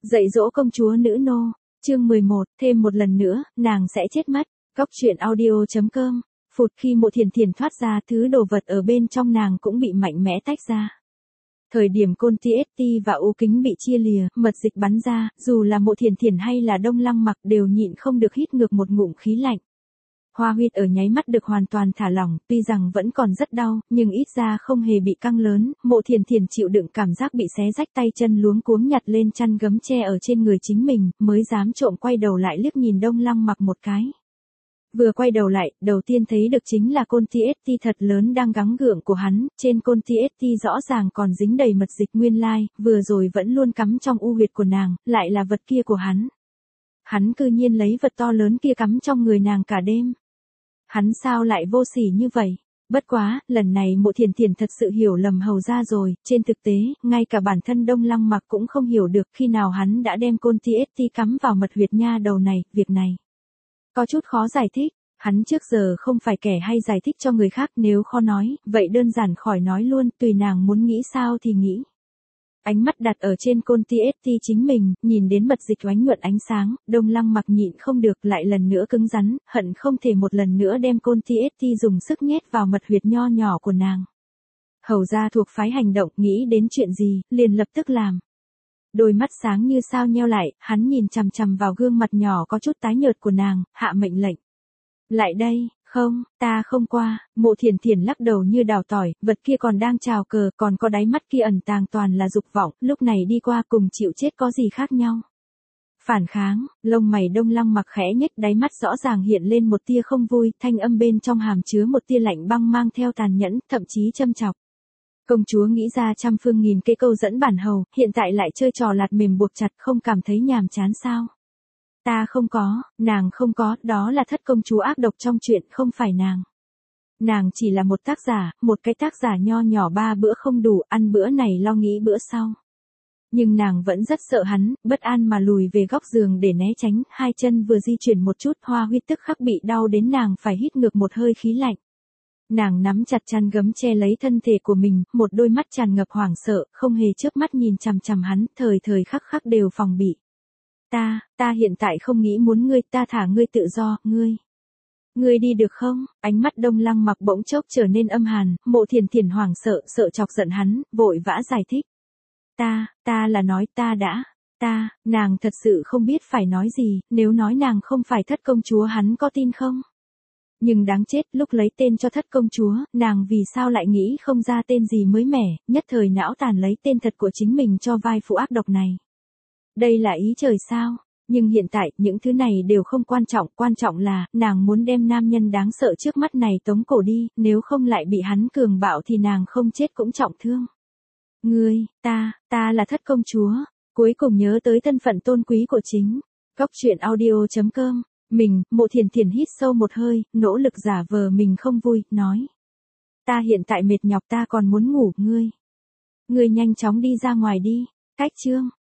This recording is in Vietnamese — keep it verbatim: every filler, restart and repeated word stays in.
Dạy dỗ công chúa nữ nô, chương mười một, thêm một lần nữa, nàng sẽ chết mất. Góc truyện audio chấm com. Phụt, khi Mộ Thiền Thiền thoát ra, thứ đồ vật ở bên trong nàng cũng bị mạnh mẽ tách ra. Thời điểm Côn Ti ét Ti và U Kính bị chia lìa, mật dịch bắn ra, dù là Mộ Thiền Thiền hay là Đông Lăng Mặc đều nhịn không được hít ngược một ngụm khí lạnh. Hoa huyết ở nháy mắt được hoàn toàn thả lỏng, tuy rằng vẫn còn rất đau, nhưng ít ra không hề bị căng lớn. Mộ Thiền Thiền chịu đựng cảm giác bị xé rách, tay chân luống cuống nhặt lên chăn gấm che ở trên người chính mình, mới dám trộm quay đầu lại liếc nhìn Đông Lăng Mặc một cái. Vừa quay đầu lại, đầu tiên thấy được chính là Côn Ti ét Ti thật lớn đang gắng gượng của hắn, trên Côn Ti ét Ti rõ ràng còn dính đầy mật dịch nguyên lai, vừa rồi vẫn luôn cắm trong u huyệt của nàng, lại là vật kia của hắn. Hắn cư nhiên lấy vật to lớn kia cắm trong người nàng cả đêm. Hắn sao lại vô sỉ như vậy? Bất quá, lần này Mộ Thiền Thiền thật sự hiểu lầm Hầu ra rồi, trên thực tế, ngay cả bản thân Đông Lăng Mặc cũng không hiểu được khi nào hắn đã đem Côn Ti ét Ti cắm vào mật huyệt nha đầu này, việc này có chút khó giải thích, hắn trước giờ không phải kẻ hay giải thích cho người khác, nếu khó nói, vậy đơn giản khỏi nói luôn, tùy nàng muốn nghĩ sao thì nghĩ. Ánh mắt đặt ở trên Côn Ti ét Ti chính mình, nhìn đến mật dịch oánh nhuận ánh sáng, Đông Lăng Mặc nhịn không được lại lần nữa cứng rắn, hận không thể một lần nữa đem Côn Ti ét Ti dùng sức nhét vào mật huyệt nho nhỏ của nàng. Hầu ra thuộc phái hành động, nghĩ đến chuyện gì, liền lập tức làm. Đôi mắt sáng như sao nheo lại, hắn nhìn chằm chằm vào gương mặt nhỏ có chút tái nhợt của nàng, hạ mệnh lệnh. Lại đây, không, ta không qua. Mộ Thiền Thiền lắc đầu như đào tỏi, vật kia còn đang chào cờ, còn có đáy mắt kia ẩn tàng toàn là dục vọng, lúc này đi qua cùng chịu chết có gì khác nhau. Phản kháng, lông mày Đông Lăng Mặc khẽ nhếch, đáy mắt rõ ràng hiện lên một tia không vui, thanh âm bên trong hàm chứa một tia lạnh băng mang theo tàn nhẫn, thậm chí châm chọc. Công chúa nghĩ ra trăm phương nghìn kế câu dẫn bản hầu, hiện tại lại chơi trò lạt mềm buộc chặt, không cảm thấy nhàm chán sao? Ta không có, nàng không có, đó là thất công chúa ác độc trong chuyện, không phải nàng. Nàng chỉ là một tác giả, một cái tác giả nho nhỏ, ba bữa không đủ, ăn bữa này lo nghĩ bữa sau. Nhưng nàng vẫn rất sợ hắn, bất an mà lùi về góc giường để né tránh, hai chân vừa di chuyển một chút, Hoa huyết tức khắc bị đau đến nàng phải hít ngược một hơi khí lạnh. Nàng nắm chặt chăn gấm che lấy thân thể của mình, một đôi mắt tràn ngập hoảng sợ, không hề chớp mắt nhìn chằm chằm hắn, thời thời khắc khắc đều phòng bị. Ta, ta hiện tại không nghĩ muốn ngươi, ta thả ngươi tự do, ngươi. Ngươi đi được không? Ánh mắt Đông Lăng Mặc bỗng chốc trở nên âm hàn, Mộ Thiền Thiền hoảng sợ, sợ chọc giận hắn, vội vã giải thích. Ta, ta là nói ta đã, ta, nàng thật sự không biết phải nói gì, nếu nói nàng không phải thất công chúa hắn có tin không? Nhưng đáng chết, lúc lấy tên cho thất công chúa, nàng vì sao lại nghĩ không ra tên gì mới mẻ, nhất thời não tàn lấy tên thật của chính mình cho vai phụ ác độc này. Đây là ý trời sao? Nhưng hiện tại, những thứ này đều không quan trọng, quan trọng là, nàng muốn đem nam nhân đáng sợ trước mắt này tống cổ đi, nếu không lại bị hắn cường bạo thì nàng không chết cũng trọng thương. Ngươi, ta, ta là thất công chúa, cuối cùng nhớ tới thân phận tôn quý của chính. Góc truyện audio chấm com. Mình, Mộ Thiền Thiền hít sâu một hơi, nỗ lực giả vờ mình không vui, nói. Ta hiện tại mệt nhọc, ta còn muốn ngủ, ngươi. Ngươi nhanh chóng đi ra ngoài đi. Cách chương.